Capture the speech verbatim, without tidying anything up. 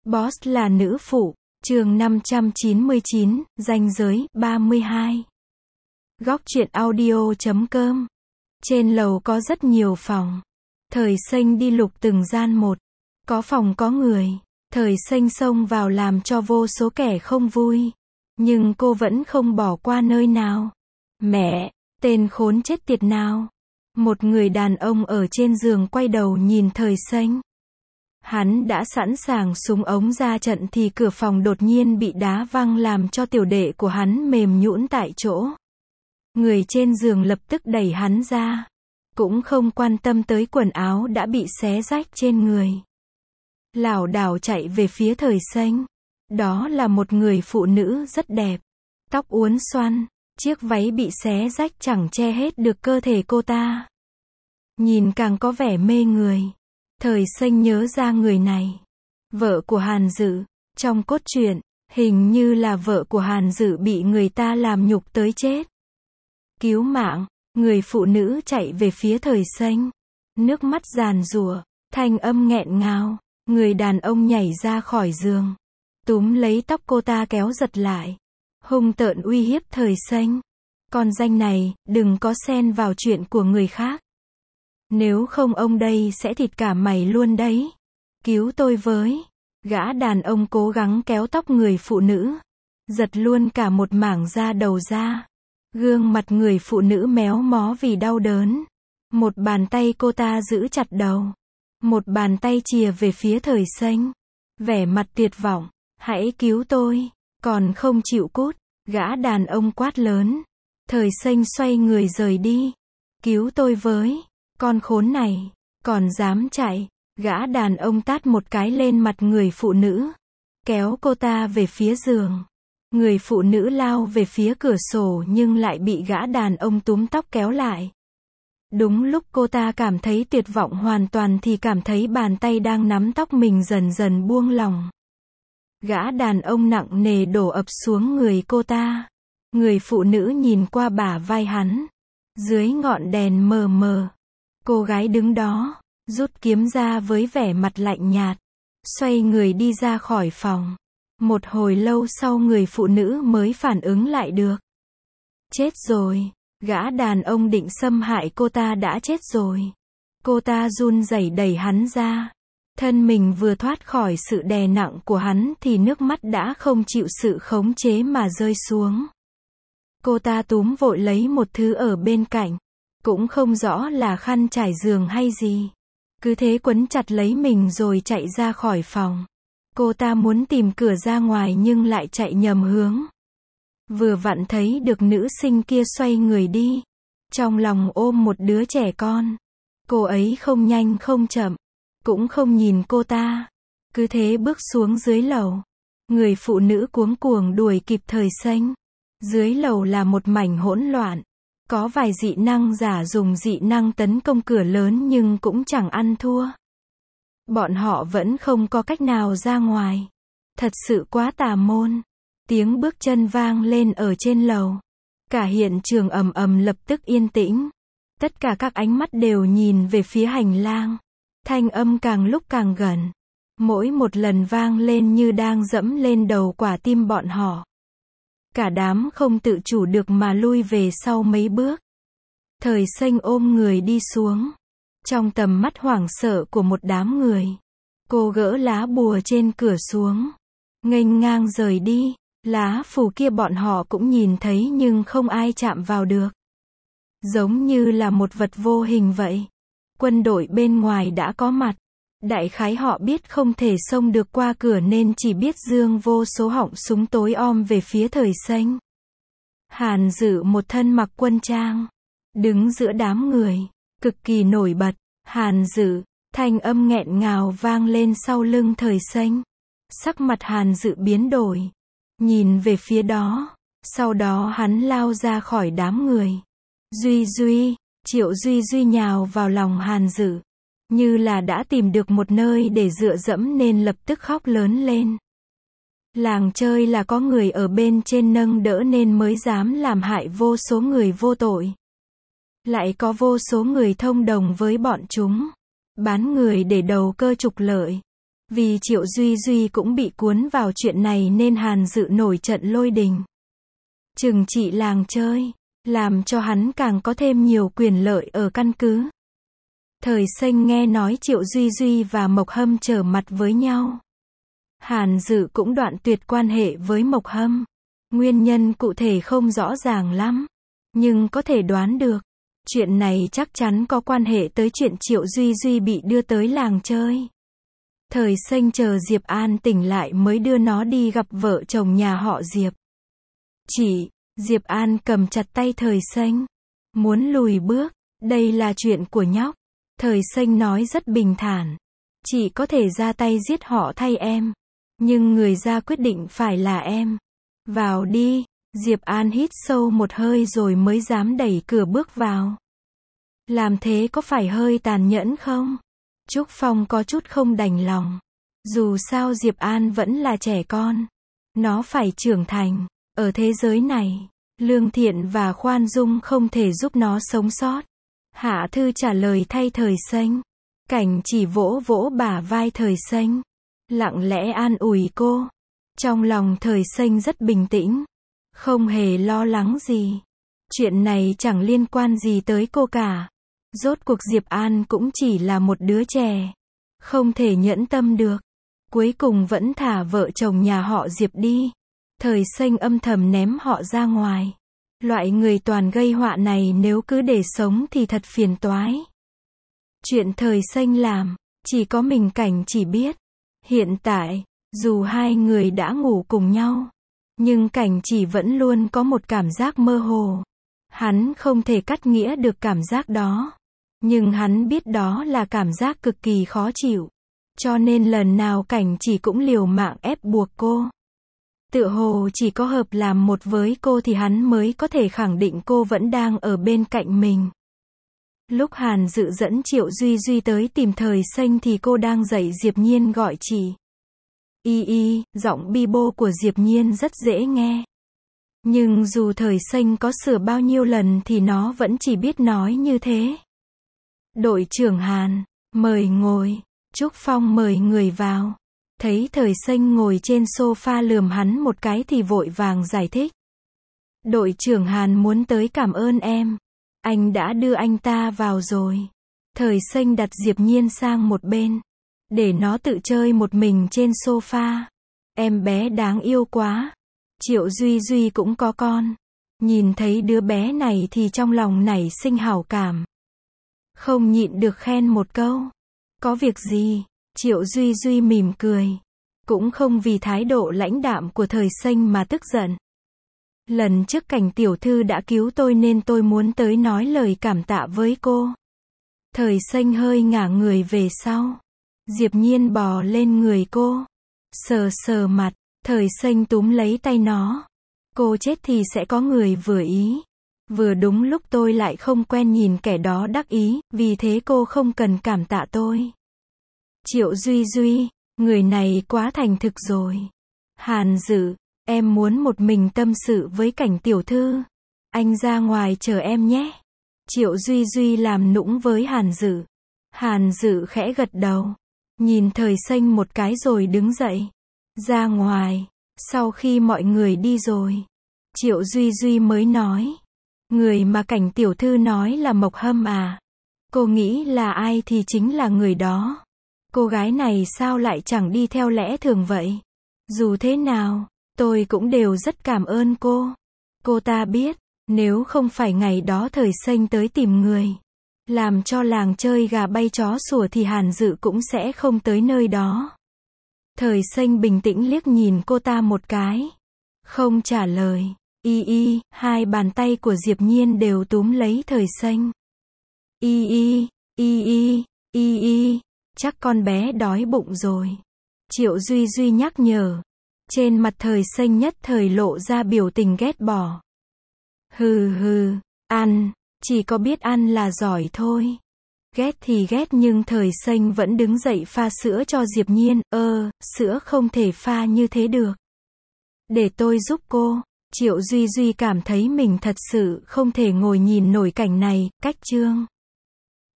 Boss là nữ phụ, chương năm trăm chín mươi chín, ranh giới, ba mươi hai. Góc truyện audio chấm com. Trên lầu có rất nhiều phòng. Thời Xanh đi lục từng gian một. Có phòng có người. Thời Xanh xông vào làm cho vô số kẻ không vui. Nhưng cô vẫn không bỏ qua nơi nào. Mẹ, tên khốn chết tiệt nào. Một người đàn ông ở trên giường quay đầu nhìn Thời Xanh. Hắn đã sẵn sàng súng ống ra trận thì cửa phòng đột nhiên bị đá văng làm cho tiểu đệ của hắn mềm nhũn tại chỗ. Người trên giường lập tức đẩy hắn ra. Cũng không quan tâm tới quần áo đã bị xé rách trên người. Lảo đảo chạy về phía Thời Xanh. Đó là một người phụ nữ rất đẹp. Tóc uốn xoăn, chiếc váy bị xé rách chẳng che hết được cơ thể cô ta. Nhìn càng có vẻ mê người. Thời Xanh nhớ ra người này. Vợ của Hàn Dự. Trong cốt truyện, hình như là vợ của Hàn Dự bị người ta làm nhục tới chết. Cứu mạng, người phụ nữ chạy về phía Thời Xanh. Nước mắt giàn giụa, thanh âm nghẹn ngào. Người đàn ông nhảy ra khỏi giường. Túm lấy tóc cô ta kéo giật lại. Hung tợn uy hiếp Thời Xanh. Con danh này, đừng có xen vào chuyện của người khác. Nếu không ông đây sẽ thịt cả mày luôn đấy. Cứu tôi với. Gã đàn ông cố gắng kéo tóc người phụ nữ. Giật luôn cả một mảng da đầu ra. Gương mặt người phụ nữ méo mó vì đau đớn. Một bàn tay cô ta giữ chặt đầu. Một bàn tay chìa về phía Thời Xanh. Vẻ mặt tuyệt vọng. Hãy cứu tôi. Còn không chịu cút. Gã đàn ông quát lớn. Thời Xanh xoay người rời đi. Cứu tôi với. Con khốn này, còn dám chạy. Gã đàn ông tát một cái lên mặt người phụ nữ. Kéo cô ta về phía giường. Người phụ nữ lao về phía cửa sổ nhưng lại bị gã đàn ông túm tóc kéo lại. Đúng lúc cô ta cảm thấy tuyệt vọng hoàn toàn thì cảm thấy bàn tay đang nắm tóc mình dần dần buông lỏng. Gã đàn ông nặng nề đổ ập xuống người cô ta. Người phụ nữ nhìn qua bả vai hắn. Dưới ngọn đèn mờ mờ. Cô gái đứng đó, rút kiếm ra với vẻ mặt lạnh nhạt. Xoay người đi ra khỏi phòng. Một hồi lâu sau người phụ nữ mới phản ứng lại được. Chết rồi. Gã đàn ông định xâm hại cô ta đã chết rồi. Cô ta run rẩy đẩy hắn ra. Thân mình vừa thoát khỏi sự đè nặng của hắn thì nước mắt đã không chịu sự khống chế mà rơi xuống. Cô ta túm vội lấy một thứ ở bên cạnh. Cũng không rõ là khăn trải giường hay gì. Cứ thế quấn chặt lấy mình rồi chạy ra khỏi phòng. Cô ta muốn tìm cửa ra ngoài nhưng lại chạy nhầm hướng. Vừa vặn thấy được nữ sinh kia xoay người đi. Trong lòng ôm một đứa trẻ con. Cô ấy không nhanh không chậm. Cũng không nhìn cô ta. Cứ thế bước xuống dưới lầu. Người phụ nữ cuống cuồng đuổi kịp Thời Xanh. Dưới lầu là một mảnh hỗn loạn. Có vài dị năng giả dùng dị năng tấn công cửa lớn nhưng cũng chẳng ăn thua. Bọn họ vẫn không có cách nào ra ngoài. Thật sự quá tà môn. Tiếng bước chân vang lên ở trên lầu. Cả hiện trường ầm ầm lập tức yên tĩnh. Tất cả các ánh mắt đều nhìn về phía hành lang. Thanh âm càng lúc càng gần. Mỗi một lần vang lên như đang dẫm lên đầu quả tim bọn họ. Cả đám không tự chủ được mà lui về sau mấy bước. Thời Xanh ôm người đi xuống. Trong tầm mắt hoảng sợ của một đám người. Cô gỡ lá bùa trên cửa xuống. Nghênh ngang rời đi. Lá phù kia bọn họ cũng nhìn thấy nhưng không ai chạm vào được. Giống như là một vật vô hình vậy. Quân đội bên ngoài đã có mặt. Đại khái họ biết không thể xông được qua cửa nên chỉ biết giương vô số họng súng tối om về phía Thời Xanh. Hàn Dự một thân mặc quân trang. Đứng giữa đám người. Cực kỳ nổi bật. Hàn Dự. Thanh âm nghẹn ngào vang lên sau lưng Thời Xanh. Sắc mặt Hàn Dự biến đổi. Nhìn về phía đó. Sau đó hắn lao ra khỏi đám người. Duy Duy. Triệu Duy Duy nhào vào lòng Hàn Dự. Như là đã tìm được một nơi để dựa dẫm nên lập tức khóc lớn lên. Làng chơi là có người ở bên trên nâng đỡ nên mới dám làm hại vô số người vô tội. Lại có vô số người thông đồng với bọn chúng. Bán người để đầu cơ trục lợi. Vì Triệu Duy Duy cũng bị cuốn vào chuyện này nên Hàn Dự nổi trận lôi đình. Trừng trị làng chơi, làm cho hắn càng có thêm nhiều quyền lợi ở căn cứ. Thời Xanh nghe nói Triệu Duy Duy và Mộc Hâm trở mặt với nhau. Hàn Dự cũng đoạn tuyệt quan hệ với Mộc Hâm. Nguyên nhân cụ thể không rõ ràng lắm, nhưng có thể đoán được. Chuyện này chắc chắn có quan hệ tới chuyện Triệu Duy Duy bị đưa tới làng chơi. Thời Xanh chờ Diệp An tỉnh lại mới đưa nó đi gặp vợ chồng nhà họ Diệp. Chị, Diệp An cầm chặt tay Thời Xanh. Muốn lùi bước, đây là chuyện của nhóc. Thời Xanh nói rất bình thản. Chị có thể ra tay giết họ thay em. Nhưng người ra quyết định phải là em. Vào đi. Diệp An hít sâu một hơi rồi mới dám đẩy cửa bước vào. Làm thế có phải hơi tàn nhẫn không? Trúc Phong có chút không đành lòng. Dù sao Diệp An vẫn là trẻ con. Nó phải trưởng thành. Ở thế giới này, lương thiện và khoan dung không thể giúp nó sống sót. Hạ Thư trả lời thay Thời Xanh. Cảnh chỉ vỗ vỗ bả vai Thời Xanh. Lặng lẽ an ủi cô. Trong lòng Thời Xanh rất bình tĩnh. Không hề lo lắng gì. Chuyện này chẳng liên quan gì tới cô cả. Rốt cuộc Diệp An cũng chỉ là một đứa trẻ. Không thể nhẫn tâm được. Cuối cùng vẫn thả vợ chồng nhà họ Diệp đi. Thời Xanh âm thầm ném họ ra ngoài. Loại người toàn gây họa này nếu cứ để sống thì thật phiền toái. Chuyện Thời Xanh làm, chỉ có mình Cảnh chỉ biết. Hiện tại, dù hai người đã ngủ cùng nhau, nhưng Cảnh chỉ vẫn luôn có một cảm giác mơ hồ. Hắn không thể cắt nghĩa được cảm giác đó. Nhưng hắn biết đó là cảm giác cực kỳ khó chịu. Cho nên lần nào Cảnh chỉ cũng liều mạng ép buộc cô. Tựa hồ chỉ có hợp làm một với cô thì hắn mới có thể khẳng định cô vẫn đang ở bên cạnh mình. Lúc Hàn Dự dẫn Triệu Duy Duy tới tìm Thời Xanh thì cô đang dạy Diệp Nhiên gọi chị. Y y, giọng bi bô của Diệp Nhiên rất dễ nghe. Nhưng dù Thời Xanh có sửa bao nhiêu lần thì nó vẫn chỉ biết nói như thế. Đội trưởng Hàn, mời ngồi. Trúc Phong mời người vào. Thấy Thời Xanh ngồi trên sofa lườm hắn một cái thì vội vàng giải thích. Đội trưởng Hàn muốn tới cảm ơn em. Anh đã đưa anh ta vào rồi. Thời Xanh đặt Diệp Nhiên sang một bên. Để nó tự chơi một mình trên sofa. Em bé đáng yêu quá. Triệu Duy Duy cũng có con. Nhìn thấy đứa bé này thì trong lòng nảy sinh hảo cảm. Không nhịn được khen một câu. Có việc gì? Triệu Duy Duy mỉm cười. Cũng không vì thái độ lãnh đạm của Thời Xanh mà tức giận. Lần trước Cảnh tiểu thư đã cứu tôi nên tôi muốn tới nói lời cảm tạ với cô. Thời Xanh hơi ngả người về sau. Diệp Nhiên bò lên người cô. Sờ sờ mặt. Thời Xanh túm lấy tay nó. Cô chết thì sẽ có người vừa ý. Vừa đúng lúc tôi lại không quen nhìn kẻ đó đắc ý, vì thế cô không cần cảm tạ tôi. Triệu Duy Duy, người này quá thành thực rồi. Hàn Dự, em muốn một mình tâm sự với Cảnh tiểu thư. Anh ra ngoài chờ em nhé. Triệu Duy Duy làm nũng với Hàn Dự. Hàn Dự khẽ gật đầu. Nhìn Thời Xanh một cái rồi đứng dậy. Ra ngoài. Sau khi mọi người đi rồi, Triệu Duy Duy mới nói. Người mà Cảnh tiểu thư nói là Mộc Hâm à? Cô nghĩ là ai thì chính là người đó. Cô gái này sao lại chẳng đi theo lẽ thường vậy? Dù thế nào, tôi cũng đều rất cảm ơn cô. Cô ta biết, nếu không phải ngày đó Thời Xanh tới tìm người, làm cho làng chơi gà bay chó sủa thì Hàn Dự cũng sẽ không tới nơi đó. Thời Xanh bình tĩnh liếc nhìn cô ta một cái. Không trả lời. Y y, hai bàn tay của Diệp Nhiên đều túm lấy Thời Xanh. Y y, y y, y y, chắc con bé đói bụng rồi. Triệu Duy Duy nhắc nhở. Trên mặt Thời Xanh nhất thời lộ ra biểu tình ghét bỏ. Hừ hừ, ăn, chỉ có biết ăn là giỏi thôi. Ghét thì ghét nhưng Thời Xanh vẫn đứng dậy pha sữa cho Diệp Nhiên. Ơ, sữa không thể pha như thế được. Để tôi giúp cô. Triệu Duy Duy cảm thấy mình thật sự không thể ngồi nhìn nổi cảnh này. Cách chương